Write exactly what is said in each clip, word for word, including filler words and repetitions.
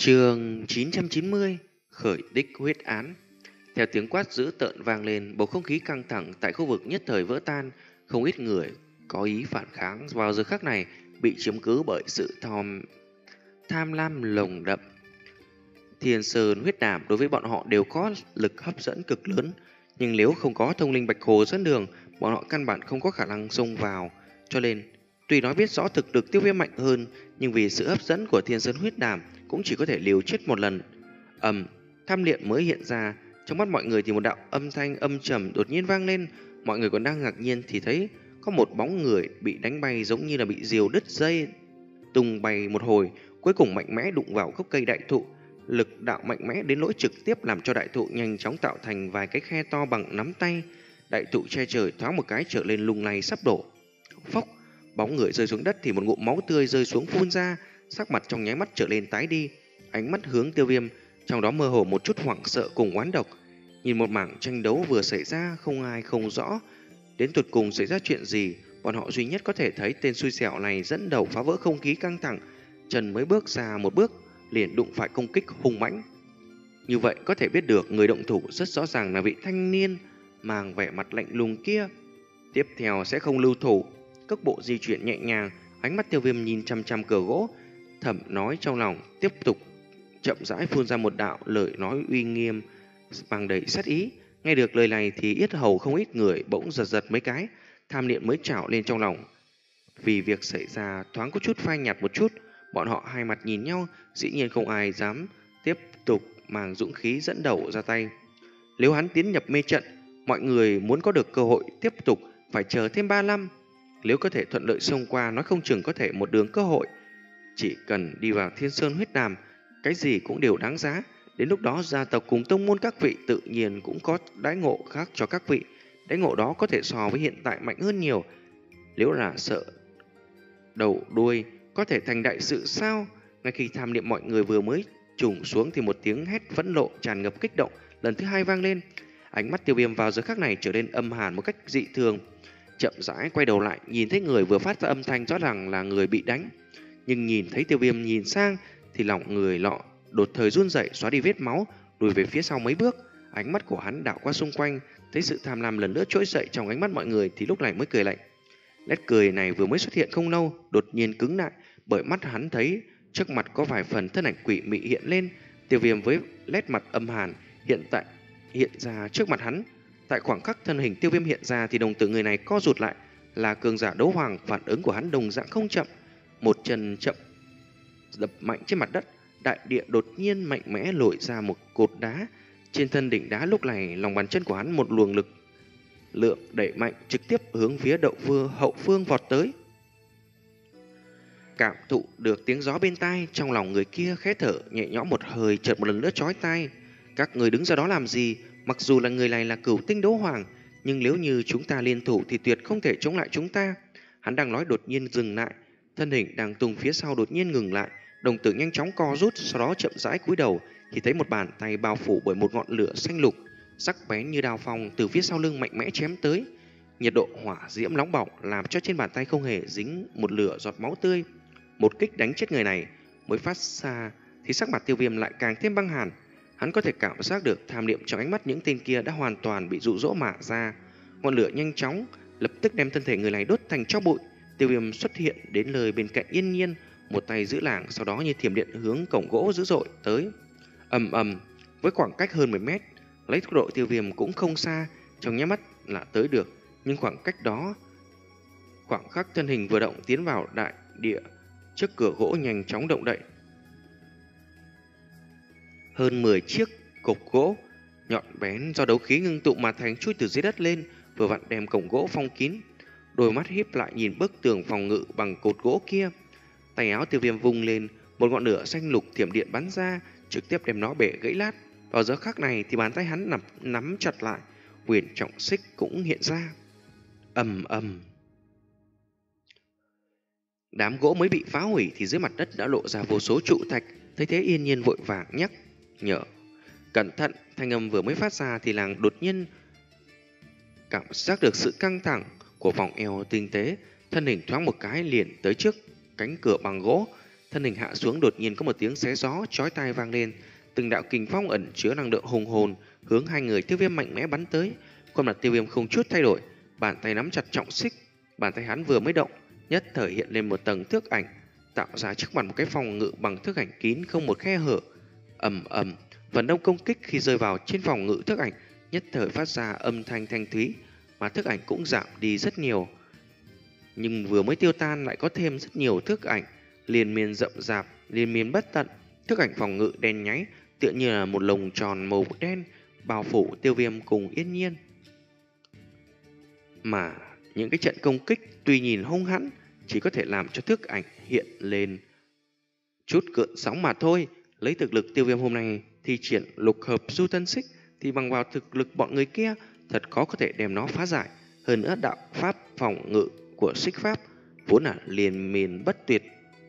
Chương chín trăm chín mươi Khởi đích huyết án. Theo tiếng quát dữ tợn vang lên, bầu không khí căng thẳng tại khu vực nhất thời vỡ tan. Không ít người có ý phản kháng vào giờ khắc này bị chiếm cứ bởi sự tham, tham lam lồng đậm. Thiên Sơn huyết đảm đối với bọn họ đều có lực hấp dẫn cực lớn, nhưng nếu không có thông linh bạch hồ dẫn đường, bọn họ căn bản không có khả năng xông vào. Cho nên, tuy nói biết rõ thực lực Tiêu Viêm mạnh hơn, nhưng vì sự hấp dẫn của Thiên Sơn huyết đảm cũng chỉ có thể liều chết một lần. Ầm, tham liệm mới hiện ra, trong mắt mọi người thì một đạo âm thanh âm trầm đột nhiên vang lên. Mọi người còn đang ngạc nhiên thì thấy có một bóng người bị đánh bay giống như là bị diều đứt dây, tung bay một hồi, cuối cùng mạnh mẽ đụng vào gốc cây đại thụ. Lực đạo mạnh mẽ đến nỗi trực tiếp làm cho đại thụ nhanh chóng tạo thành vài cái khe to bằng nắm tay. Đại thụ che trời thoáng một cái trở lên lung lay sắp đổ. Phốc, bóng người rơi xuống đất thì một ngụm máu tươi rơi xuống phun ra, sắc mặt trong nháy mắt trở lên tái đi, ánh mắt hướng Tiêu Viêm, trong đó mơ hồ một chút hoảng sợ cùng oán độc. Nhìn một mảng tranh đấu vừa xảy ra, không ai không rõ đến tột cùng xảy ra chuyện gì. Bọn họ duy nhất có thể thấy tên xui xẻo này dẫn đầu phá vỡ không khí căng thẳng, chân mới bước ra một bước liền đụng phải công kích hung mãnh. Như vậy có thể biết được người động thủ rất rõ ràng là vị thanh niên mang vẻ mặt lạnh lùng kia. Tiếp theo sẽ không lưu thủ, cước bộ di chuyển nhẹ nhàng, ánh mắt Tiêu Viêm nhìn chăm chăm cửa gỗ, thầm nói trong lòng, tiếp tục chậm rãi phun ra một đạo lời nói uy nghiêm bằng đầy sát ý. Nghe được lời này thì yết hầu không ít người bỗng giật giật mấy cái, tham niệm mới trào lên trong lòng. Vì việc xảy ra thoáng có chút phai nhạt một chút, bọn họ hai mặt nhìn nhau, dĩ nhiên không ai dám tiếp tục mang dũng khí dẫn đầu ra tay. Nếu hắn tiến nhập mê trận, mọi người muốn có được cơ hội tiếp tục phải chờ thêm ba năm. Nếu có thể thuận lợi xông qua, nói không chừng có thể một đường cơ hội. Chỉ cần đi vào Thiên Sơn huyết đàm, cái gì cũng đều đáng giá. Đến lúc đó gia tộc cùng tông môn các vị tự nhiên cũng có đãi ngộ khác cho các vị. Đãi ngộ đó có thể so với hiện tại mạnh hơn nhiều. Nếu là sợ đầu đuôi có thể thành đại sự sao? Ngay khi tham niệm mọi người vừa mới trùng xuống thì một tiếng hét phẫn nộ tràn ngập kích động lần thứ hai vang lên. Ánh mắt Tiêu Viêm vào giờ khắc này trở nên âm hàn một cách dị thường. Chậm rãi quay đầu lại, nhìn thấy người vừa phát ra âm thanh rõ ràng là người bị đánh. Nhưng nhìn thấy Tiêu Viêm nhìn sang thì lòng người lọ đột thời run rẩy, xóa đi vết máu, lùi về phía sau mấy bước. Ánh mắt của hắn đảo qua xung quanh, thấy sự tham lam lần nữa trỗi dậy trong ánh mắt mọi người thì lúc này mới cười lạnh. Nét cười này vừa mới xuất hiện không lâu, đột nhiên cứng lại, bởi mắt hắn thấy trước mặt có vài phần thân ảnh quỷ mị hiện lên. Tiêu Viêm với nét mặt âm hàn hiện tại hiện ra trước mặt hắn. Tại khoảng khắc thân hình Tiêu Viêm hiện ra thì đồng tử người này co rụt lại, là cường giả đấu hoàng. Phản ứng của hắn đồng dạng không chậm, một chân chậm đập mạnh trên mặt đất. Đại địa đột nhiên mạnh mẽ lội ra một cột đá. Trên thân đỉnh đá lúc này, lòng bàn chân của hắn một luồng lực lượng đẩy mạnh trực tiếp hướng phía đậu vương hậu phương vọt tới. Cảm thụ được tiếng gió bên tai, trong lòng người kia khẽ thở nhẹ nhõm một hơi, chợt một lần nữa chói tai. Các người đứng ra đó làm gì? Mặc dù là người này là cửu tinh đấu hoàng, nhưng nếu như chúng ta liên thủ thì tuyệt không thể chống lại chúng ta. Hắn đang nói đột nhiên dừng lại, thân hình đang tung phía sau đột nhiên ngừng lại, đồng tử nhanh chóng co rút, sau đó chậm rãi cúi đầu thì thấy một bàn tay bao phủ bởi một ngọn lửa xanh lục, sắc bén như đao phong từ phía sau lưng mạnh mẽ chém tới. Nhiệt độ hỏa diễm nóng bỏng làm cho trên bàn tay không hề dính một lửa giọt máu tươi. Một kích đánh chết người này mới phát ra thì sắc mặt Tiêu Viêm lại càng thêm băng hàn. Hắn có thể cảm giác được tham niệm trong ánh mắt những tên kia đã hoàn toàn bị dụ dỗ mà ra. Ngọn lửa nhanh chóng lập tức đem thân thể người này đốt thành tro bụi. Tiêu Viêm xuất hiện đến lời bên cạnh yên nhiên, một tay giữ lảng, sau đó như thiểm điện hướng cổng gỗ dữ dội tới. Ầm ầm, với khoảng cách hơn mười mét, lấy tốc độ Tiêu Viêm cũng không xa, trong nháy mắt là tới được. Nhưng khoảng cách đó, khoảng khắc thân hình vừa động tiến vào đại địa, trước cửa gỗ nhanh chóng động đậy. Hơn mười chiếc cột gỗ nhọn bén do đấu khí ngưng tụ mà thành chui từ dưới đất lên, vừa vặn đem cổng gỗ phong kín. Đôi mắt híp lại nhìn bức tường phòng ngự bằng cột gỗ kia. Tay áo Tiêu Viêm vung lên, một ngọn lửa xanh lục thiểm điện bắn ra, trực tiếp đem nó bể gãy lát. Vào giờ khắc này thì bàn tay hắn nắm, nắm chặt lại, huyền trọng xích cũng hiện ra. Ầm ầm. Đám gỗ mới bị phá hủy thì dưới mặt đất đã lộ ra vô số trụ thạch. Thấy thế yên nhiên vội vàng nhắc nhở. Cẩn thận, thanh âm vừa mới phát ra thì làng đột nhiên cảm giác được sự căng thẳng của vòng eo tinh tế, thân hình thoáng một cái liền tới trước cánh cửa bằng gỗ. Thân hình hạ xuống, đột nhiên có một tiếng xé gió chói tai vang lên, từng đạo kình phong ẩn chứa năng lượng hùng hồn hướng hai người Tiêu Viêm mạnh mẽ bắn tới. Khuôn mặt Tiêu Viêm không chút thay đổi, bàn tay nắm chặt trọng xích, bàn tay hắn vừa mới động, nhất thời hiện lên một tầng thước ảnh, tạo ra trước mặt một cái phòng ngự bằng thước ảnh kín không một khe hở. Ầm ầm, phần đông công kích khi rơi vào trên phòng ngự thước ảnh nhất thời phát ra âm thanh thanh thúy, mà thước ảnh cũng giảm đi rất nhiều. Nhưng vừa mới tiêu tan lại có thêm rất nhiều thước ảnh liên miên rậm rạp, liên miên bất tận. Thước ảnh phòng ngự đen nháy, tựa như là một lồng tròn màu đen bao phủ Tiêu Viêm cùng Yên Nhiên. Mà những cái trận công kích tuy nhìn hung hãn, chỉ có thể làm cho thước ảnh hiện lên chút gợn sóng mà thôi. Lấy thực lực Tiêu Viêm hôm nay thi triển lục hợp du thân xích thì bằng vào thực lực bọn người kia thật khó có thể đem nó phá giải. Hơn nữa đạo pháp phòng ngự của xích pháp vốn là liên miên bất tuyệt,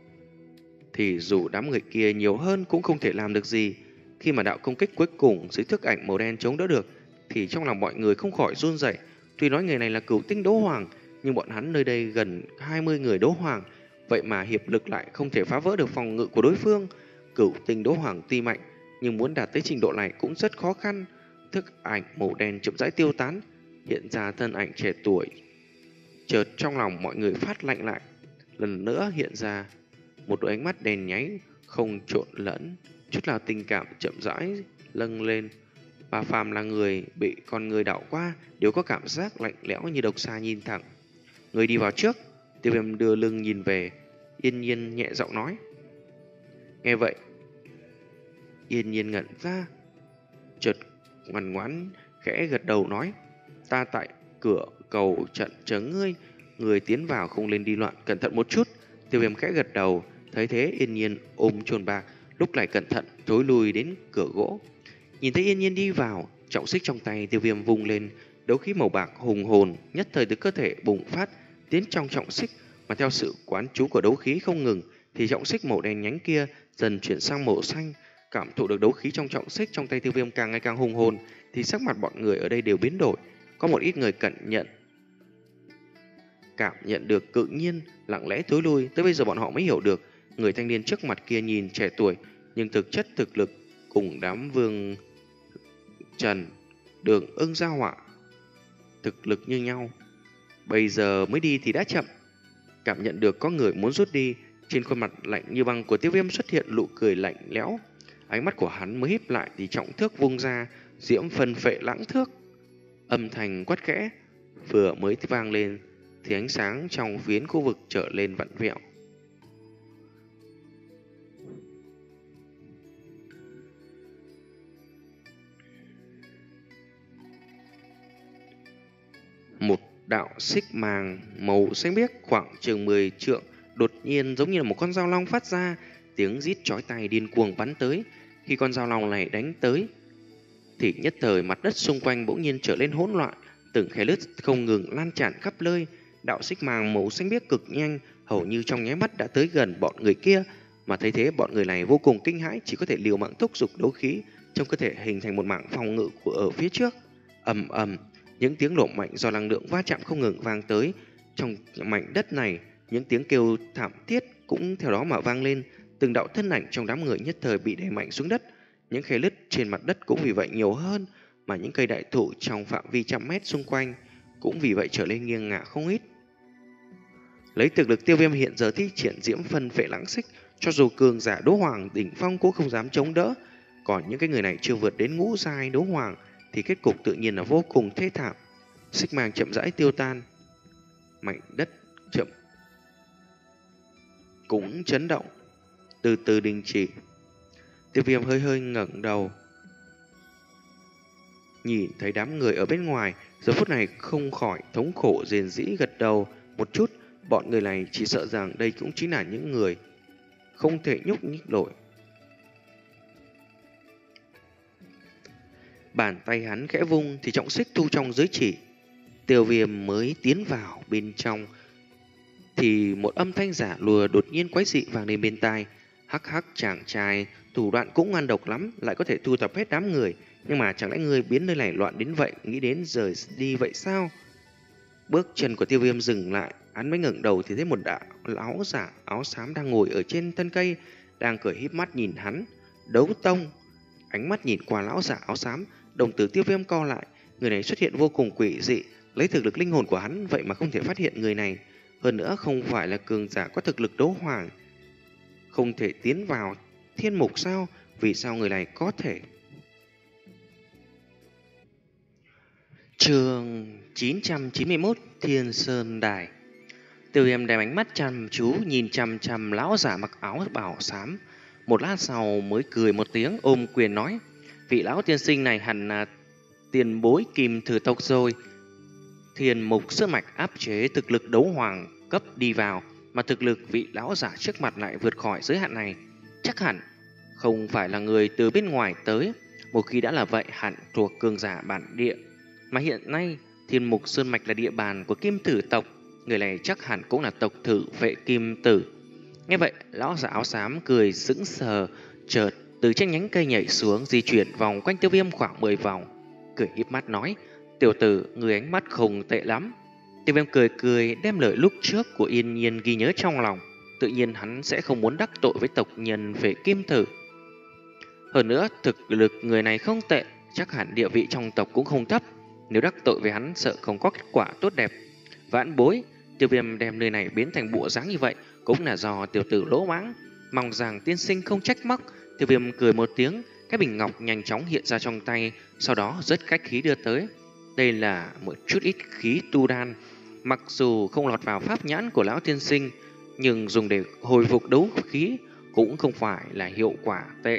thì dù đám người kia nhiều hơn cũng không thể làm được gì. Khi mà đạo công kích cuối cùng dưới thước ảnh màu đen chống đỡ được thì trong lòng mọi người không khỏi run rẩy. Tuy nói người này là cửu tinh đấu hoàng, nhưng bọn hắn nơi đây gần hai mươi người đấu hoàng, vậy mà hiệp lực lại không thể phá vỡ được phòng ngự của đối phương. Cửu tinh đấu hoàng tuy mạnh, nhưng muốn đạt tới trình độ này cũng rất khó khăn. Thước ảnh màu đen chậm rãi tiêu tán, hiện ra thân ảnh trẻ tuổi. Chợt trong lòng mọi người phát lạnh lại, lần nữa hiện ra một đôi ánh mắt đèn nháy không trộn lẫn chút nào tình cảm chậm rãi lâng lên. Bà phàm là người bị con người đảo qua đều có cảm giác lạnh lẽo như độc xa nhìn thẳng. Người đi vào trước. Tiêu Viêm đưa lưng nhìn về. Yên Nhiên nhẹ giọng nói. Nghe vậy, Yên Nhiên ngẩn ra, chợt ngoan ngoãn khẽ gật đầu nói, ta tại cửa cầu trận chờ ngươi, người tiến vào không lên đi loạn, cẩn thận một chút. Tiêu Viêm khẽ gật đầu, thấy thế Yên Nhiên ôm chồn bạc, lúc này cẩn thận thối lui đến cửa gỗ. Nhìn thấy Yên Nhiên đi vào, trọng xích trong tay Tiêu Viêm vung lên, đấu khí màu bạc hùng hồn nhất thời từ cơ thể bùng phát tiến trong trọng xích, mà theo sự quán chú của đấu khí không ngừng thì trọng xích màu đen nhánh kia dần chuyển sang màu xanh. Cảm thụ được đấu khí trong trọng xích trong tay Tiêu Viêm càng ngày càng hùng hồn thì sắc mặt bọn người ở đây đều biến đổi. Có một ít người cẩn nhận cảm nhận được tự nhiên lặng lẽ thối lui. Tới bây giờ bọn họ mới hiểu được người thanh niên trước mặt kia nhìn trẻ tuổi, nhưng thực chất thực lực cùng đám Vương Trần, Đường Ưng Gia Họa thực lực như nhau. Bây giờ mới đi thì đã chậm. Cảm nhận được có người muốn rút đi, trên khuôn mặt lạnh như băng của Tiêu Viêm xuất hiện nụ cười lạnh lẽo. Ánh mắt của hắn mới híp lại thì trọng thước vung ra, diễm phân phệ lãng thước. Âm thanh quát khẽ vừa mới vang lên thì ánh sáng trong phiến khu vực trở lên vặn vẹo. Một đạo xích màng màu xanh biếc khoảng chừng mười trượng đột nhiên giống như là một con dao long phát ra, tiếng rít chói tai điên cuồng bắn tới. Khi con dao long này đánh tới thì nhất thời mặt đất xung quanh bỗng nhiên trở lên hỗn loạn, từng khe nứt không ngừng lan tràn khắp nơi. Đạo xích màng màu xanh biếc cực nhanh, hầu như trong nháy mắt đã tới gần bọn người kia, mà thấy thế bọn người này vô cùng kinh hãi, chỉ có thể liều mạng thúc giục đấu khí trong cơ thể hình thành một mảng phòng ngự của ở phía trước. Ầm ầm, những tiếng nổ mạnh do năng lượng va chạm không ngừng vang tới. Trong mảnh đất này, những tiếng kêu thảm thiết cũng theo đó mà vang lên. Từng đạo thân ảnh trong đám người nhất thời bị đè mạnh xuống đất. Những khe nứt trên mặt đất cũng vì vậy nhiều hơn, mà những cây đại thụ trong phạm vi trăm mét xung quanh cũng vì vậy trở lên nghiêng ngả không ít. Lấy thực lực Tiêu Viêm hiện giờ thi triển diễm phân phệ lãng xích, cho dù cường giả đấu hoàng đỉnh phong cũng không dám chống đỡ. Còn những cái người này chưa vượt đến ngũ giai đấu hoàng thì kết cục tự nhiên là vô cùng thê thảm. Xích màng chậm rãi tiêu tan, mảnh đất chậm cũng chấn động, từ từ đình chỉ. Tiêu Viêm hơi hơi ngẩng đầu, nhìn thấy đám người ở bên ngoài, giờ phút này không khỏi thống khổ rền rĩ gật đầu một chút. Bọn người này chỉ sợ rằng đây cũng chính là những người không thể nhúc nhích nổi. Bàn tay hắn khẽ vung thì trọng xích thu trong giới chỉ. Tiêu Viêm mới tiến vào bên trong thì một âm thanh giả lùa đột nhiên quái dị vang lên bên tai. Hắc hắc, chàng trai thủ đoạn cũng ngoan độc lắm, lại có thể thu thập hết đám người. Nhưng mà chẳng lẽ người biến nơi này loạn đến vậy, nghĩ đến rời đi vậy sao? Bước chân của Tiêu Viêm dừng lại, Hắn mới ngẩng đầu thì thấy một đạo lão giả áo xám đang ngồi ở trên thân cây, đang cười híp mắt nhìn hắn. Đấu tông. Ánh mắt nhìn qua lão giả áo xám, đồng tử Tiêu Viêm co lại. Người này xuất hiện vô cùng quỷ dị, lấy thực lực linh hồn của hắn vậy mà không thể phát hiện người này. Hơn nữa không phải là cường giả có thực lực đấu hoàng, không thể tiến vào thiên mục sao? Vì sao người này có thể? Chương chín trăm chín mươi mốt, Thiên Sơn Đài. Tiêu Viêm đem ánh mắt chăm chú nhìn chằm chằm lão giả mặc áo bảo xám. Một lát sau mới cười một tiếng, ôm quyền nói: vị lão tiên sinh này hẳn là tiền bối Kim Thử tộc rồi. Thiên mục sơ mạch áp chế thực lực đấu hoàng cấp đi vào, mà thực lực vị lão giả trước mặt lại vượt khỏi giới hạn này, chắc hẳn không phải là người từ bên ngoài tới. Một khi đã là vậy, hẳn thuộc cường giả bản địa. Mà hiện nay Thiên mục sơn mạch là địa bàn của Kim Tử tộc, người này chắc hẳn cũng là tộc thử vệ Kim Tử. Nghe vậy, lão giả áo xám cười sững sờ, chợt từ trên nhánh cây nhảy xuống, di chuyển vòng quanh Tiêu Viêm khoảng mười vòng, cười híp mắt nói: tiểu tử, người ánh mắt không tệ lắm. Tiêu Viêm cười cười, đem lời lúc trước của Yên Nhiên ghi nhớ trong lòng. Tự nhiên hắn sẽ không muốn đắc tội với tộc nhân vệ Kim Tử. Hơn nữa, thực lực người này không tệ, chắc hẳn địa vị trong tộc cũng không thấp. Nếu đắc tội với hắn, sợ không có kết quả tốt đẹp. Vãn bối, Tiêu Viêm đem nơi này biến thành bộ dáng như vậy cũng là do tiểu tử lỗ mãng, mong rằng tiên sinh không trách móc. Tiêu Viêm cười một tiếng, cái bình ngọc nhanh chóng hiện ra trong tay, sau đó rất khách khí đưa tới. Đây là một chút ít khí tu đan, mặc dù không lọt vào pháp nhãn của lão tiên sinh, nhưng dùng để hồi phục đấu khí cũng không phải là hiệu quả tệ.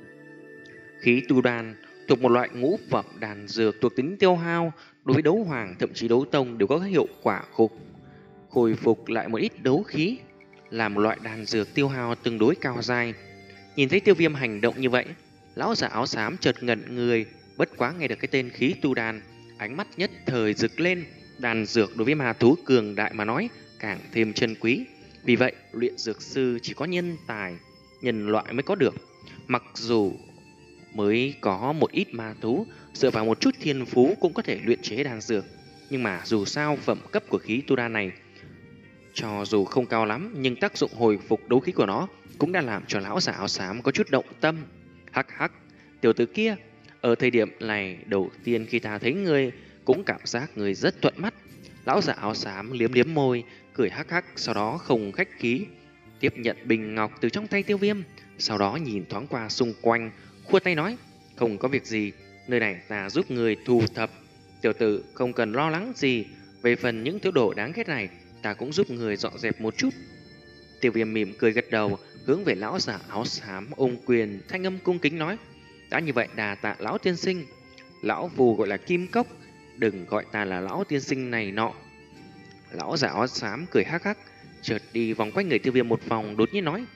Khí tu đan thuộc một loại ngũ phẩm đan dược thuộc tính tiêu hao, đối với đấu hoàng thậm chí đấu tông đều có hiệu quả khục hồi phục lại một ít đấu khí, là một loại đan dược tiêu hao tương đối cao dai. Nhìn thấy Tiêu Viêm hành động như vậy, lão giả áo xám chợt ngẩn người, bất quá nghe được cái tên khí tu đan, ánh mắt nhất thời rực lên. Đan dược đối với ma thú cường đại mà nói càng thêm chân quý, vì vậy luyện dược sư chỉ có nhân tài, nhân loại mới có được. Mặc dù mới có một ít ma thú dựa vào một chút thiên phú cũng có thể luyện chế đan dược, nhưng mà dù sao phẩm cấp của khí tu đan này cho dù không cao lắm, nhưng tác dụng hồi phục đấu khí của nó cũng đã làm cho lão giả áo xám có chút động tâm. Hắc hắc, tiểu tử kia, ở thời điểm này đầu tiên khi ta thấy ngươi cũng cảm giác ngươi rất thuận mắt. Lão giả áo xám liếm liếm môi, cười hắc hắc, sau đó không khách khí tiếp nhận bình ngọc từ trong tay Tiêu Viêm, sau đó nhìn thoáng qua xung quanh, khua tay nói: không có việc gì, nơi này ta giúp người thu thập, tiểu tử không cần lo lắng gì. Về phần những thứ đồ đáng ghét này, ta cũng giúp người dọn dẹp một chút. Tiêu Viêm mỉm cười gật đầu, hướng về lão giả áo xám ôm quyền, thanh âm cung kính nói: đã như vậy đà tạ lão tiên sinh. Lão phù gọi là Kim Cốc, đừng gọi ta là lão tiên sinh này nọ. Lão giả áo xám cười hắc hắc, chợt đi vòng quanh người Tiêu Viêm một vòng, đột nhiên nói: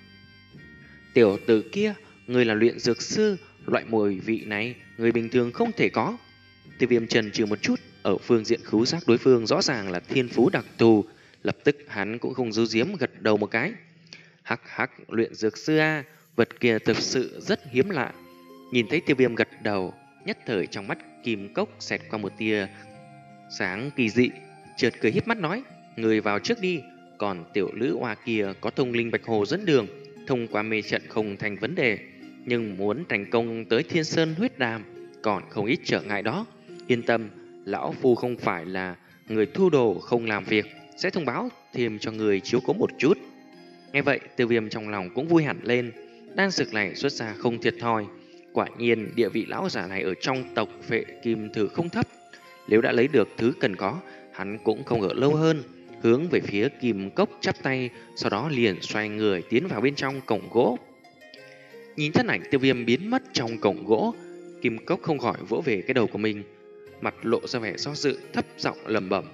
tiểu tử kia, người là luyện dược sư, loại mùi vị này người bình thường không thể có. Tiêu Viêm chần chừ một chút, ở phương diện khứu giác đối phương rõ ràng là thiên phú đặc thù, lập tức hắn cũng không giấu giếm gật đầu một cái. Hắc hắc, luyện dược sư a, vật kia thực sự rất hiếm lạ. Nhìn thấy Tiêu Viêm gật đầu, nhất thời trong mắt Kim Cốc xẹt qua một tia sáng kỳ dị, chợt cười híp mắt nói: người vào trước đi, còn tiểu lữ oa kia có thông linh bạch hồ dẫn đường, thông qua mê trận không thành vấn đề, nhưng muốn thành công tới Thiên Sơn huyết đàm còn không ít trở ngại đó. Yên tâm, lão phu không phải là người thu đồ không làm việc, sẽ thông báo thêm cho người chiếu cố một chút. Nghe vậy, Tiêu Viêm trong lòng cũng vui hẳn lên. Đan dược này xuất ra không thiệt thòi, quả nhiên địa vị lão giả này ở trong tộc vệ Kim Thử không thấp. Nếu đã lấy được thứ cần có, hắn cũng không ở lâu hơn, hướng về phía Kim Cốc chắp tay, sau đó liền xoay người tiến vào bên trong cổng gỗ. Nhìn thân ảnh Tiêu Viêm biến mất trong cổng gỗ, Kim Cốc không khỏi vỗ về cái đầu của mình, mặt lộ ra vẻ do dự, thấp giọng lẩm bẩm: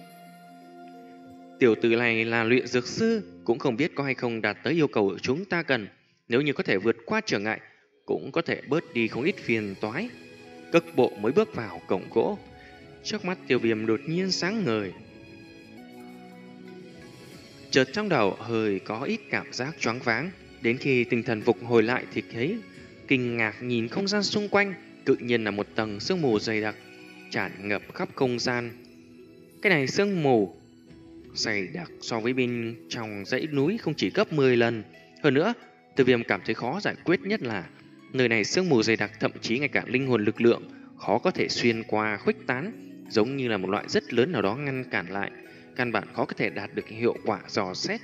tiểu tử này là luyện dược sư, cũng không biết có hay không đạt tới yêu cầu chúng ta cần. Nếu như có thể vượt qua trở ngại, cũng có thể bớt đi không ít phiền toái. Cất bộ mới bước vào cổng gỗ, trước mắt Tiêu Viêm đột nhiên sáng ngời, chợt trong đầu hơi có ít cảm giác choáng váng. Đến khi tinh thần phục hồi lại thì thấy kinh ngạc nhìn không gian xung quanh, tự nhiên là một tầng sương mù dày đặc tràn ngập khắp không gian. Cái này sương mù dày đặc so với bên trong dãy núi không chỉ gấp mười lần. Hơn nữa, Tiêu Viêm cảm thấy khó giải quyết nhất là nơi này sương mù dày đặc, thậm chí ngay cả linh hồn lực lượng khó có thể xuyên qua khuếch tán, giống như là một loại rất lớn nào đó ngăn cản lại, căn bản khó có thể đạt được hiệu quả dò xét.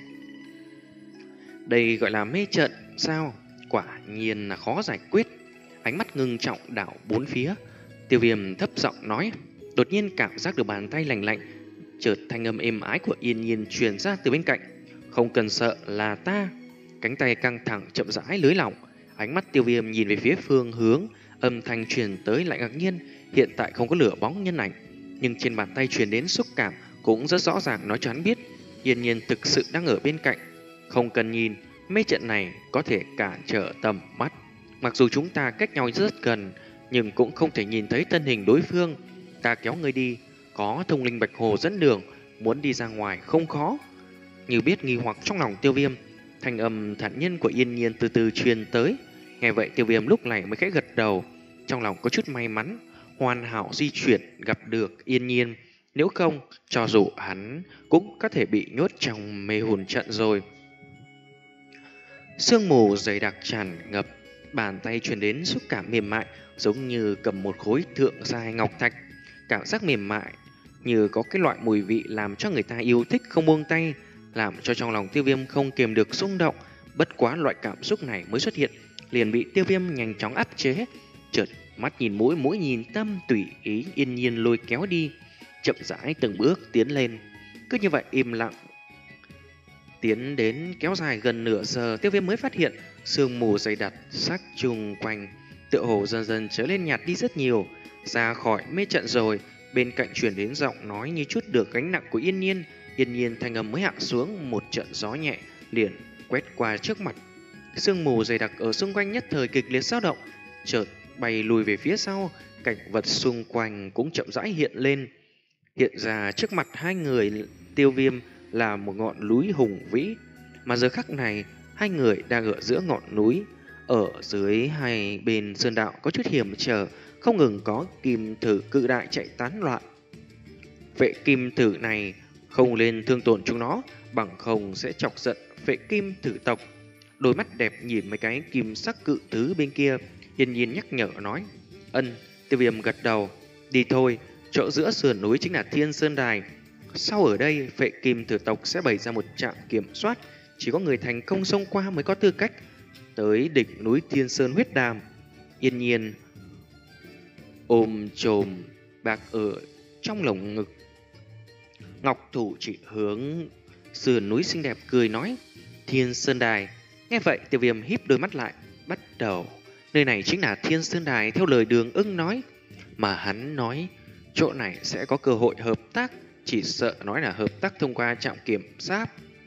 Đây gọi là mê trận sao? Quả nhiên là khó giải quyết. Ánh mắt ngưng trọng đảo bốn phía, Tiêu Viêm thấp giọng nói. Đột nhiên cảm giác được bàn tay lạnh lạnh, chợt thanh âm êm ái của Yên Nhiên truyền ra từ bên cạnh. Không cần sợ, là ta. Cánh tay căng thẳng chậm rãi lưới lỏng, ánh mắt Tiêu Viêm nhìn về phía phương hướng âm thanh truyền tới lại ngạc nhiên. Hiện tại không có lửa bóng nhân ảnh, nhưng trên bàn tay truyền đến xúc cảm cũng rất rõ ràng, nói cho hắn biết Yên Nhiên thực sự đang ở bên cạnh. Không cần nhìn, mê trận này có thể cản trở tầm mắt. Mặc dù chúng ta cách nhau rất gần, nhưng cũng không thể nhìn thấy thân hình đối phương. Ta kéo ngươi đi, có thông linh bạch hồ dẫn đường, muốn đi ra ngoài không khó. Như biết nghi hoặc trong lòng Tiêu Viêm, thanh âm thản nhiên của Yên Nhiên từ từ truyền tới. Nghe vậy Tiêu Viêm lúc này mới khẽ gật đầu, trong lòng có chút may mắn, hoàn hảo di chuyển gặp được Yên Nhiên. Nếu không, cho dù hắn cũng có thể bị nhốt trong mê hồn trận rồi. Sương mù dày đặc tràn ngập, bàn tay truyền đến xúc cảm mềm mại, giống như cầm một khối thượng dài ngọc thạch. Cảm giác mềm mại như có cái loại mùi vị làm cho người ta yêu thích không buông tay, làm cho trong lòng Tiêu Viêm không kiềm được xung động. Bất quá loại cảm xúc này mới xuất hiện, liền bị Tiêu Viêm nhanh chóng áp chế. Chợt mắt nhìn mũi, mũi nhìn tâm, tùy ý Yên Nhiên lôi kéo đi, chậm rãi từng bước tiến lên. Cứ như vậy im lặng tiến đến kéo dài gần nửa giờ, Tiêu Viêm mới phát hiện sương mù dày đặc sắc chung quanh tựa hồ dần dần trở lên nhạt đi rất nhiều. Ra khỏi mê trận rồi, bên cạnh truyền đến giọng nói như chút được gánh nặng của Yên Nhiên. Yên Nhiên thanh âm mới hạ xuống, một trận gió nhẹ liền quét qua trước mặt. Sương mù dày đặc ở xung quanh nhất thời kịch liệt dao động, chợt bay lùi về phía sau, cảnh vật xung quanh cũng chậm rãi hiện lên. Hiện ra trước mặt hai người Tiêu Viêm là một ngọn núi hùng vĩ, mà giờ khắc này hai người đang ở giữa ngọn núi. Ở dưới hai bên sơn đạo có chút hiểm trở, không ngừng có kim thử cự đại chạy tán loạn. Vệ kim thử này không lên thương tổn chúng nó, bằng không sẽ chọc giận vệ kim thử tộc. Đôi mắt đẹp nhìn mấy cái kim sắc cự thứ bên kia, Yên Nhiên nhắc nhở nói. Ân. Tiêu Viêm gật đầu. Đi thôi, chỗ giữa sườn núi chính là Thiên Sơn Đài. Sau ở đây, vệ kim thử tộc sẽ bày ra một trạm kiểm soát, chỉ có người thành công xông qua mới có tư cách tới đỉnh núi Thiên Sơn huyết đàm. Yên Nhiên ôm chồm bạc ở trong lồng ngực, ngọc thủ chỉ hướng sườn núi xinh đẹp cười nói. Thiên Sơn Đài. Nghe vậy Tiêu Viêm híp đôi mắt lại, bắt đầu. Nơi này chính là Thiên Sơn Đài theo lời Đường Ưng nói, mà hắn nói chỗ này sẽ có cơ hội hợp tác, chỉ sợ nói là hợp tác thông qua trạm kiểm soát.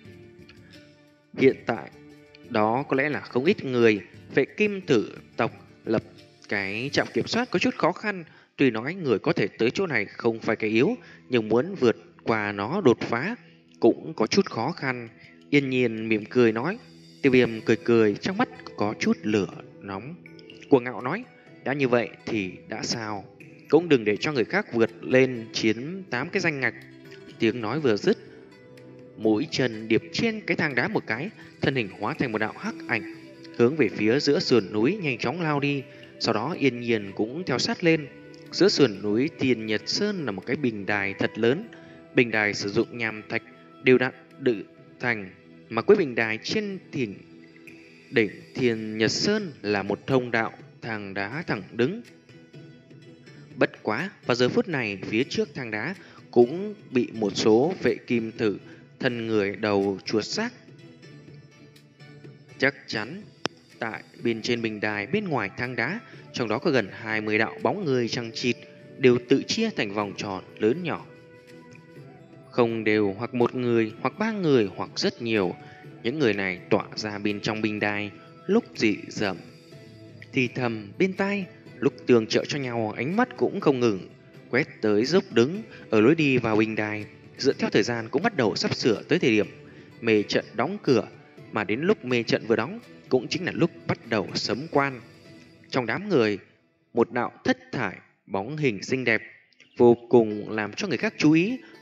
Hiện tại đó có lẽ là không ít người. Vệ kim thử tộc lập cái trạm kiểm soát có chút khó khăn, tuy nói người có thể tới chỗ này không phải cái yếu, nhưng muốn vượt qua nó đột phá cũng có chút khó khăn. Yên Nhiên mỉm cười nói. Tiêu Viêm cười cười, trong mắt có chút lửa nóng. Cuồng ngạo nói. Đã như vậy thì đã sao, cũng đừng để cho người khác vượt lên chiến tám cái danh ngạch. Tiếng nói vừa dứt, mũi chân điệp trên cái thang đá một cái, thân hình hóa thành một đạo hắc ảnh, hướng về phía giữa sườn núi nhanh chóng lao đi. Sau đó Yên Nhiên cũng theo sát lên. Giữa sườn núi Thiên Nhật Sơn là một cái bình đài thật lớn. Bình đài sử dụng nham thạch đều đặn tự thành, mà cuối bình đài trên đỉnh đỉnh Thiên Nhật Sơn là một thông đạo thang đá thẳng đứng. Bất quá vào giờ phút này, phía trước thang đá cũng bị một số vệ kim thử thân người đầu chuột xác. Chắc chắn tại bên trên bình đài bên ngoài thang đá, trong đó có gần hai mươi đạo bóng người chằng chịt, đều tự chia thành vòng tròn lớn nhỏ, không đều, hoặc một người, hoặc ba người, hoặc rất nhiều. Những người này tỏa ra bên trong bình đài, lúc dị dầm thì thầm bên tai, lúc tương trợ cho nhau, ánh mắt cũng không ngừng quét tới dốc đứng ở lối đi vào bình đài. Dựa theo thời gian cũng bắt đầu sắp sửa tới thời điểm mê trận đóng cửa, mà đến lúc mê trận vừa đóng cũng chính là lúc bắt đầu sấm quan. Trong đám người, một đạo thất thải bóng hình xinh đẹp vô cùng làm cho người khác chú ý,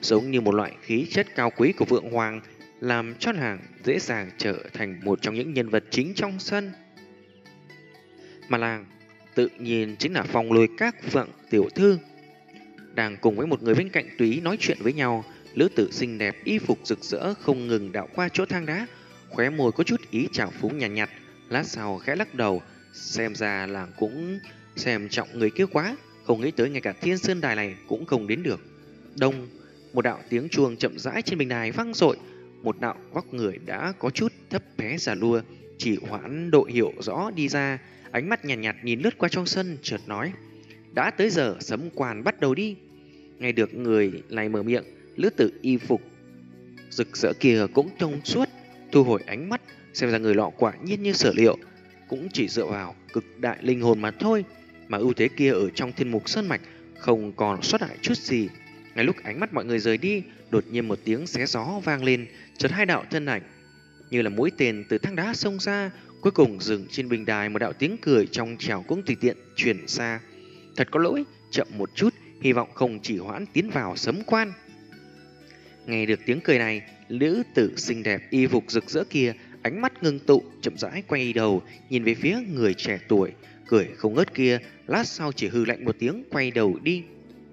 giống như một loại khí chất cao quý của Vượng Hoàng, làm cho nàng dễ dàng trở thành một trong những nhân vật chính trong sân. Mà nàng tự nhiên chính là Phong Lôi Các Phượng tiểu thư. Đang cùng với một người bên cạnh tùy ý nói chuyện với nhau, lữ tử xinh đẹp y phục rực rỡ không ngừng đảo qua chỗ thang đá, khóe môi có chút ý trào phúng nhàn nhạt, nhạt, lát sau khẽ lắc đầu, xem ra làng cũng xem trọng người kia quá, không nghĩ tới ngay cả Thiên Sơn Đài này cũng không đến được. Đông, một đạo tiếng chuông chậm rãi trên bình đài vang dội, một đạo vóc người đã có chút thấp bé già lua, chỉ hoãn độ hiểu rõ đi ra, ánh mắt nhàn nhạt, nhạt nhìn lướt qua trong sân, chợt nói: đã tới giờ sấm quan bắt đầu đi. Nghe được người này mở miệng, lữ tử y phục rực rỡ kia cũng thông suốt, thu hồi ánh mắt, xem ra người lọ quả nhiên như sở liệu, cũng chỉ dựa vào cực đại linh hồn mà thôi, mà ưu thế kia ở trong thiên mục sơn mạch không còn sót lại chút gì. Ngay lúc ánh mắt mọi người rời đi, đột nhiên một tiếng xé gió vang lên, chợt hai đạo thân ảnh như là mũi tên từ thang đá xông ra, cuối cùng dừng trên bình đài. Một đạo tiếng cười trong trẻo cũng tùy tiện truyền xa: thật có lỗi, chậm một chút, hy vọng không chỉ hoãn tiến vào sấm quan. Nghe được tiếng cười này, nữ tử xinh đẹp y phục rực rỡ kia ánh mắt ngưng tụ, chậm rãi quay đầu nhìn về phía người trẻ tuổi cười không ngớt kia, lát sau chỉ hư lạnh một tiếng quay đầu đi.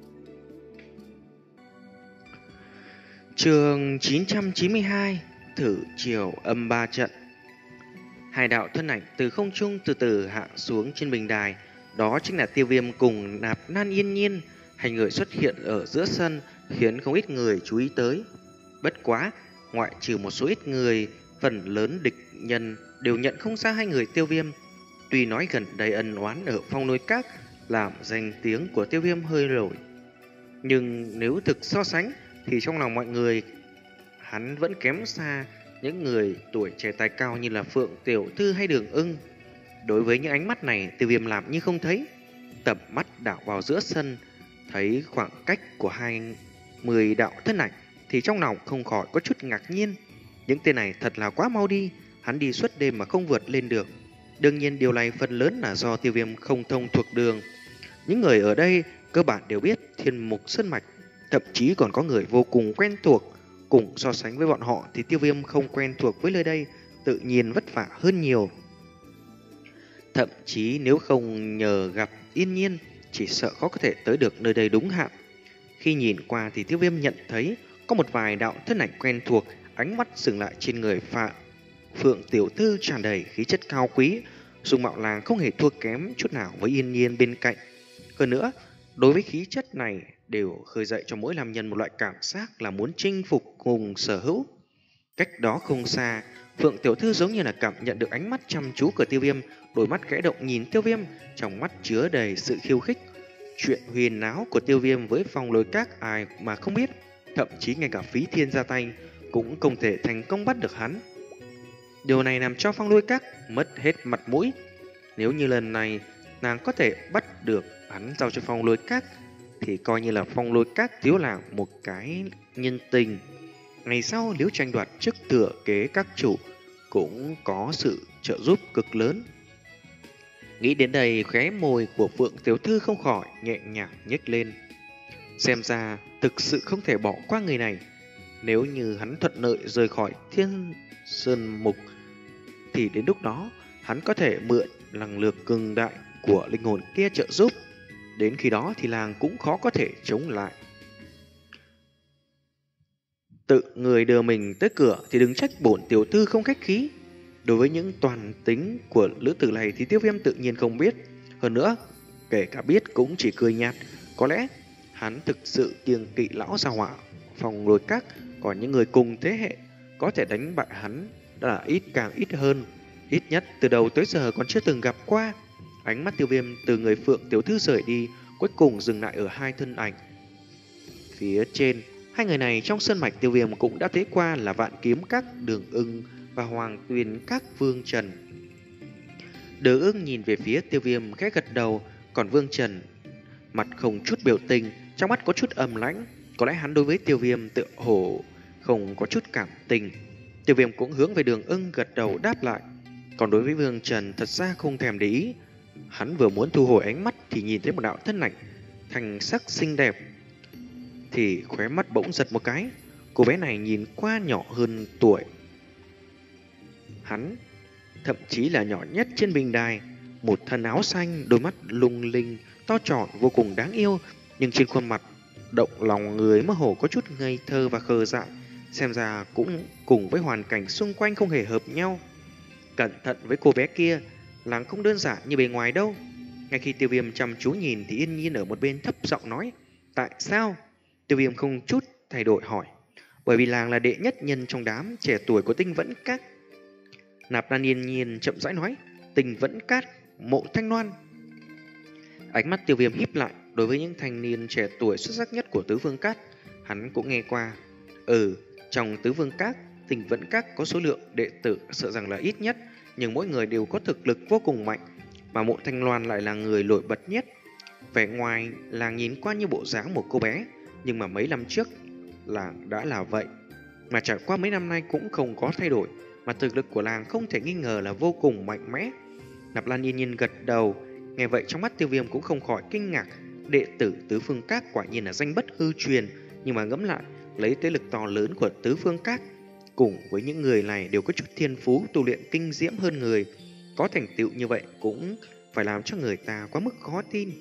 Chương chín trăm chín mươi hai, thử chiều âm ba trận. Hai đạo thân ảnh từ không trung từ từ hạ xuống trên bình đài, đó chính là Tiêu Viêm cùng Nạp Nan Yên Nhiên. Hai người xuất hiện ở giữa sân khiến không ít người chú ý tới. Bất quá, ngoại trừ một số ít người, phần lớn địch nhân đều nhận không ra hai người Tiêu Viêm. Tuy nói gần đây ân oán ở Phong Lôi Các làm danh tiếng của Tiêu Viêm hơi nổi, nhưng nếu thực so sánh thì trong lòng mọi người hắn vẫn kém xa những người tuổi trẻ tài cao như là Phượng tiểu thư hay Đường Ưng. Đối với những ánh mắt này, Tiêu Viêm làm như không thấy, tầm mắt đảo vào giữa sân, thấy khoảng cách của hai mươi đạo thân ảnh thì trong lòng không khỏi có chút ngạc nhiên. Những tên này thật là quá mau đi, hắn đi suốt đêm mà không vượt lên được. Đương nhiên điều này phần lớn là do Tiêu Viêm không thông thuộc đường. Những người ở đây cơ bản đều biết Thiên Mục Sơn Mạch, thậm chí còn có người vô cùng quen thuộc. Cùng so sánh với bọn họ thì Tiêu Viêm không quen thuộc với nơi đây, tự nhiên vất vả hơn nhiều. Thậm chí nếu không nhờ gặp Yên Nhiên, chỉ sợ khó có thể tới được nơi đây đúng hạn. Khi nhìn qua thì Tiêu Viêm nhận thấy có một vài đạo thân ảnh quen thuộc, ánh mắt dừng lại trên người Phạm Phượng tiểu thư, tràn đầy khí chất cao quý, dung mạo làng không hề thua kém chút nào với Yên Nhiên bên cạnh. Hơn nữa, đối với khí chất này đều khơi dậy cho mỗi nam nhân một loại cảm giác là muốn chinh phục cùng sở hữu. Cách đó không xa, Phượng tiểu thư giống như là cảm nhận được ánh mắt chăm chú của Tiêu Viêm, đôi mắt khẽ động nhìn Tiêu Viêm, trong mắt chứa đầy sự khiêu khích. Chuyện huyền náo của Tiêu Viêm với Phong Lôi Các ai mà không biết, thậm chí ngay cả Phí Thiên ra tay cũng không thể thành công bắt được hắn. Điều này làm cho Phong Lôi Các mất hết mặt mũi. Nếu như lần này nàng có thể bắt được hắn giao cho Phong Lôi Các thì coi như là Phong Lôi Các thiếu làm một cái nhân tình. Ngày sau nếu tranh đoạt chức thừa kế các chủ cũng có sự trợ giúp cực lớn. Nghĩ đến đây, khóe môi của Phượng tiểu thư không khỏi nhẹ nhàng nhếch lên. Xem ra thực sự không thể bỏ qua người này. Nếu như hắn thuận lợi rời khỏi Thiên Sơn Mục thì đến lúc đó hắn có thể mượn năng lực cường đại của linh hồn kia trợ giúp. Đến khi đó thì làng cũng khó có thể chống lại. Tự người đưa mình tới cửa thì đừng trách bổn tiểu thư không khách khí. Đối với những toàn tính của lữ tử này thì Tiêu Viêm tự nhiên không biết. Hơn nữa, kể cả biết cũng chỉ cười nhạt. Có lẽ hắn thực sự kiêng kỵ lão gia hỏa Phong Lôi Các, còn những người cùng thế hệ có thể đánh bại hắn đã là ít càng ít hơn. Ít nhất từ đầu tới giờ còn chưa từng gặp qua. Ánh mắt Tiêu Viêm từ người Phượng tiểu thư rời đi, cuối cùng dừng lại ở hai thân ảnh phía trên. Hai người này trong sơn mạch Tiêu Viêm cũng đã thấy qua là Vạn Kiếm Các Đường Ưng và Hoàng Tuyền Các Vương Trần. Đường Ưng nhìn về phía Tiêu Viêm khẽ gật đầu, còn Vương Trần mặt không chút biểu tình, trong mắt có chút âm lãnh. Có lẽ hắn đối với Tiêu Viêm tựa hồ không có chút cảm tình. Tiêu Viêm cũng hướng về Đường Ưng gật đầu đáp lại. Còn đối với Vương Trần thật ra không thèm để ý. Hắn vừa muốn thu hồi ánh mắt thì nhìn thấy một đạo thân ảnh thành sắc xinh đẹp thì khóe mắt bỗng giật một cái. Cô bé này nhìn qua nhỏ hơn tuổi hắn, thậm chí là nhỏ nhất trên bình đài. Một thân áo xanh, đôi mắt lung linh, to tròn vô cùng đáng yêu, nhưng trên khuôn mặt động lòng người mơ hồ có chút ngây thơ và khờ dại, xem ra cũng cùng với hoàn cảnh xung quanh không hề hợp nhau. Cẩn thận với cô bé kia, làng không đơn giản như bề ngoài đâu. Ngay khi Tiêu Viêm chăm chú nhìn thì Yên Nhiên ở một bên thấp giọng nói: tại sao? Tiêu Viêm không chút thay đổi hỏi: bởi vì làng là đệ nhất nhân trong đám trẻ tuổi của Tinh Vẫn Các. Nạp Lan Yên Nhiên chậm rãi nói: Tinh Vẫn Các, Mộ Thanh Loan. Ánh mắt Tiêu Viêm híp lại. Đối với những thanh niên trẻ tuổi xuất sắc nhất của Tứ Vương Các, hắn cũng nghe qua. Ừ, trong Tứ Vương Các, Tinh Vẫn Các có số lượng đệ tử sợ rằng là ít nhất, nhưng mỗi người đều có thực lực vô cùng mạnh, mà Mộ Thanh Loan lại là người nổi bật nhất. Vẻ ngoài làng nhìn qua như bộ dáng một cô bé, nhưng mà mấy năm trước làng đã là vậy, mà trải qua mấy năm nay cũng không có thay đổi, mà thực lực của làng không thể nghi ngờ là vô cùng mạnh mẽ. Nạp Lan Yên Nhiên gật đầu. Nghe vậy trong mắt Tiêu Viêm cũng không khỏi kinh ngạc. Đệ tử Tứ Phương Các quả nhiên là danh bất hư truyền, nhưng mà ngẫm lại, lấy thế lực to lớn của Tứ Phương Các cùng với những người này đều có chút thiên phú tu luyện kinh diễm hơn người, có thành tựu như vậy cũng phải làm cho người ta quá mức khó tin.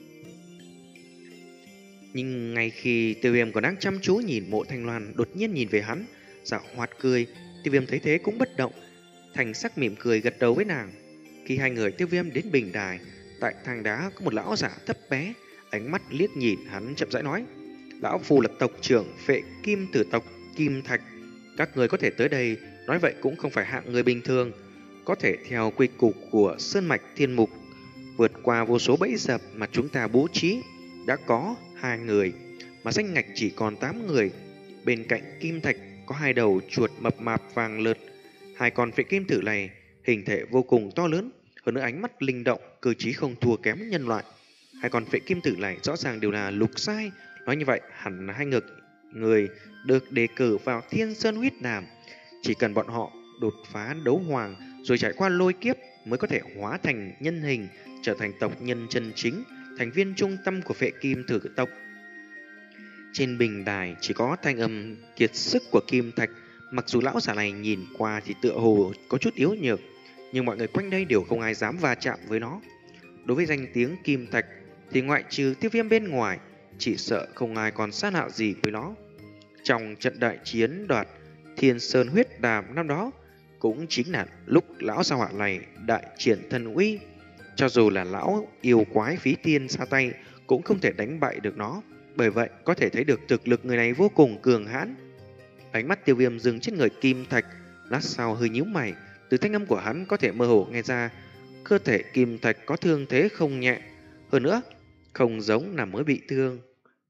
Nhưng ngay khi Tiêu Viêm còn đang chăm chú nhìn Mộ Thanh Loan đột nhiên nhìn về hắn, dạo hoạt cười. Tiêu Viêm thấy thế cũng bất động, thành sắc mỉm cười gật đầu với nàng. Khi hai người Tiêu Viêm đến bình đài, tại thang đá có một lão giả thấp bé, ánh mắt liếc nhìn hắn chậm rãi nói: lão phu là tộc trưởng Phệ Kim Tử tộc Kim Thạch, các người có thể tới đây, nói vậy cũng không phải hạng người bình thường, có thể theo quy củ của Sơn Mạch Thiên Mục vượt qua vô số bẫy dập mà chúng ta bố trí. Đã có hai người mà danh ngạch chỉ còn tám người. Bên cạnh Kim Thạch có hai đầu chuột mập mạp vàng lượt. Hai con Phệ Kim Tử này hình thể vô cùng to lớn, hơn nữa ánh mắt linh động, cơ trí không thua kém nhân loại. Hai con Phệ Kim Tử này rõ ràng đều là lục giai, nói như vậy hẳn là hai ngực người được đề cử vào Thiên Sơn Huyết Đàm. Chỉ cần bọn họ đột phá đấu hoàng rồi trải qua lôi kiếp mới có thể hóa thành nhân hình, trở thành tộc nhân chân chính, thành viên trung tâm của Phệ Kim Tử tộc. Trên bình đài chỉ có thanh âm kiệt sức của Kim Thạch. Mặc dù lão giả này nhìn qua thì tựa hồ có chút yếu nhược, nhưng mọi người quanh đây đều không ai dám va chạm với nó. Đối với danh tiếng Kim Thạch thì ngoại trừ Tiêu Viêm bên ngoài, chỉ sợ không ai còn sát hại gì với nó. Trong trận đại chiến đoạt Thiên Sơn Huyết Đàm năm đó, cũng chính là lúc lão gia hỏa này đại triển thần uy. Cho dù là lão yêu quái Phí Tiên ra tay cũng không thể đánh bại được nó. Bởi vậy có thể thấy được thực lực người này vô cùng cường hãn. Ánh mắt Tiêu Viêm dừng trên người Kim Thạch, lát sau hơi nhíu mày. Từ thanh âm của hắn có thể mơ hồ nghe ra cơ thể Kim Thạch có thương thế không nhẹ, hơn nữa không giống là mới bị thương,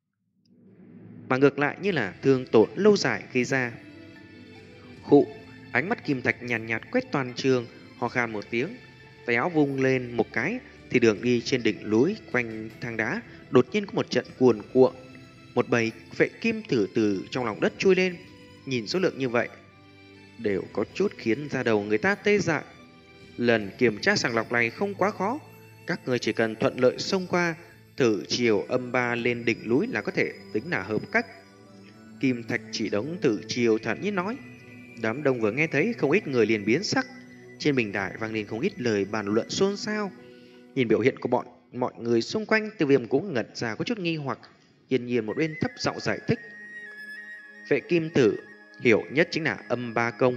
mà ngược lại như là thương tổn lâu dài gây ra. Khụ, ánh mắt Kim Thạch nhàn nhạt, nhạt quét toàn trường, ho khan một tiếng, tay áo vung lên một cái thì đường đi trên đỉnh núi quanh thang đá đột nhiên có một trận cuồn cuộn, một bầy Phệ Kim Tử từ trong lòng đất chui lên. Nhìn số lượng như vậy đều có chút khiến da đầu người ta tê dại. Lần kiểm tra sàng lọc này không quá khó, các người chỉ cần thuận lợi xông qua, thử chiều âm ba lên đỉnh núi là có thể tính là hợp cách. Kim Thạch chỉ đống thử chiều thản nhiên nói. Đám đông vừa nghe thấy không ít người liền biến sắc. Trên bình đài vang lên không ít lời bàn luận xôn xao. Nhìn biểu hiện của bọn mọi người xung quanh, Tiêu Viêm cũng ngẩn ra có chút nghi hoặc. Yên Nhiên một bên thấp giọng giải thích. Phệ Kim Tử hiểu nhất chính là âm ba công.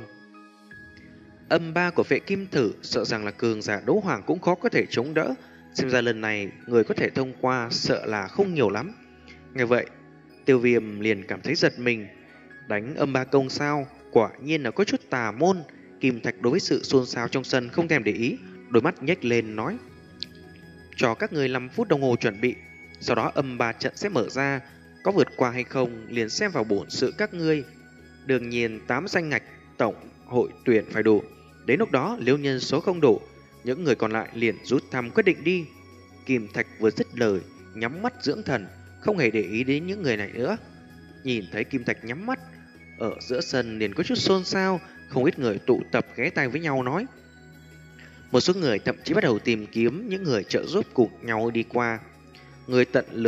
Âm ba của Phệ Kim Tử sợ rằng là cường giả đấu hoàng cũng khó có thể chống đỡ. Xem ra lần này người có thể thông qua sợ là không nhiều lắm. Nghe vậy Tiêu Viêm liền cảm thấy giật mình. Đánh âm ba công sao? Quả nhiên là có chút tà môn. Kim Thạch đối với sự xôn xao trong sân không thèm để ý, đôi mắt nhếch lên nói. Cho các người năm phút đồng hồ chuẩn bị, sau đó âm ba trận sẽ mở ra. Có vượt qua hay không liền xem vào bổn sự các ngươi. Đương nhiên tám danh ngạch tổng hội tuyển phải đủ. Đến lúc đó nếu nhân số không đủ, những người còn lại liền rút thăm quyết định đi. Kim Thạch vừa dứt lời, nhắm mắt dưỡng thần, không hề để ý đến những người này nữa. Nhìn thấy Kim Thạch nhắm mắt, ở giữa sân liền có chút xôn xao, không ít người tụ tập ghé tay với nhau nói. Một số người thậm chí bắt đầu tìm kiếm những người trợ giúp cùng nhau đi qua. Người tận lực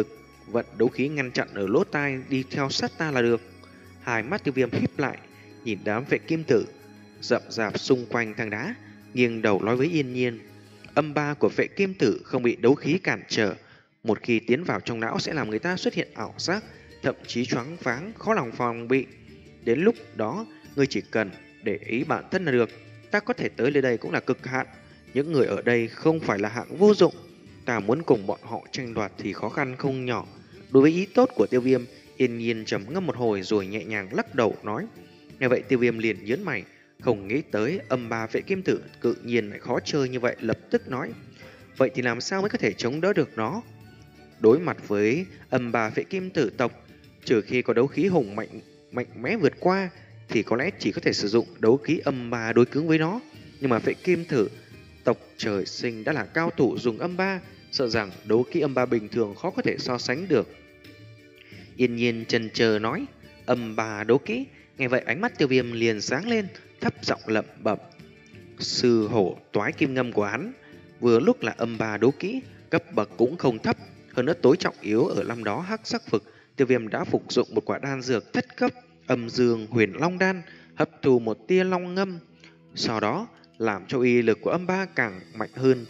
vận đấu khí ngăn chặn ở lỗ tai, đi theo sát ta là được. Hai mắt Tiêu Viêm híp lại, nhìn đám vệ kim tử rậm rạp xung quanh thang đá, nghiêng đầu nói với Yên Nhiên. Âm ba của vệ kim tử không bị đấu khí cản trở, một khi tiến vào trong não sẽ làm người ta xuất hiện ảo giác, thậm chí choáng váng, khó lòng phòng bị. Đến lúc đó, ngươi chỉ cần để ý bản thân là được. Ta có thể tới nơi đây cũng là cực hạn. Những người ở đây không phải là hạng vô dụng. Ta muốn cùng bọn họ tranh đoạt thì khó khăn không nhỏ. Đối với ý tốt của Tiêu Viêm, Yên Nhiên trầm ngâm một hồi rồi nhẹ nhàng lắc đầu nói. Nghe vậy Tiêu Viêm liền nhớn mày, không nghĩ tới âm ba vệ kim tử tự nhiên lại khó chơi như vậy, lập tức nói. Vậy thì làm sao mới có thể chống đỡ được nó? Đối mặt với âm ba vệ kim tử tộc, trừ khi có đấu khí hùng mạnh mạnh mẽ vượt qua, thì có lẽ chỉ có thể sử dụng đấu khí âm ba đối cứng với nó. Nhưng mà vệ kim tử tộc trời sinh đã là cao thủ dùng âm ba, sợ rằng đấu khí âm ba bình thường khó có thể so sánh được. Yên Nhiên chần chờ nói, âm ba đấu kỹ. Nghe vậy ánh mắt Tiêu Viêm liền sáng lên, thấp giọng lẩm bẩm. Sư hổ toái kim ngâm của hắn vừa lúc là âm ba đấu kỹ, cấp bậc cũng không thấp, hơn nữa tối trọng yếu ở năm đó hắc sắc vực. Tiêu Viêm đã phục dụng một quả đan dược thất cấp âm dương huyền long đan, hấp thu một tia long ngâm, sau đó làm cho uy lực của âm ba càng mạnh hơn.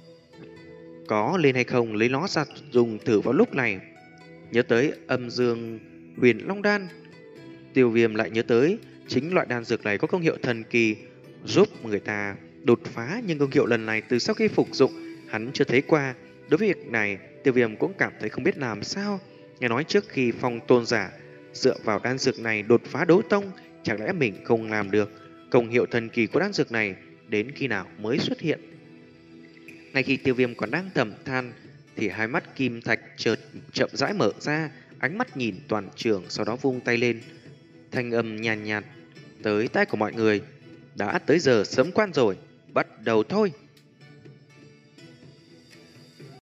Có lên hay không lấy nó ra dùng thử vào lúc này. Nhớ tới âm dương huyền long đan, Tiêu Viêm lại nhớ tới chính loại đan dược này có công hiệu thần kỳ, giúp người ta đột phá, nhưng công hiệu lần này từ sau khi phục dụng hắn chưa thấy qua. Đối với việc này, Tiêu Viêm cũng cảm thấy không biết làm sao. Nghe nói trước khi phong tôn giả dựa vào đan dược này đột phá đấu tông, chẳng lẽ mình không làm được? Công hiệu thần kỳ của đan dược này đến khi nào mới xuất hiện? Ngay khi Tiêu Viêm còn đang thầm than, thì hai mắt kim thạch chợt chậm rãi mở ra, ánh mắt nhìn toàn trường, sau đó vung tay lên. Thanh âm nhàn nhạt, nhạt tới tai của mọi người. Đã tới giờ sớm quan rồi, bắt đầu thôi.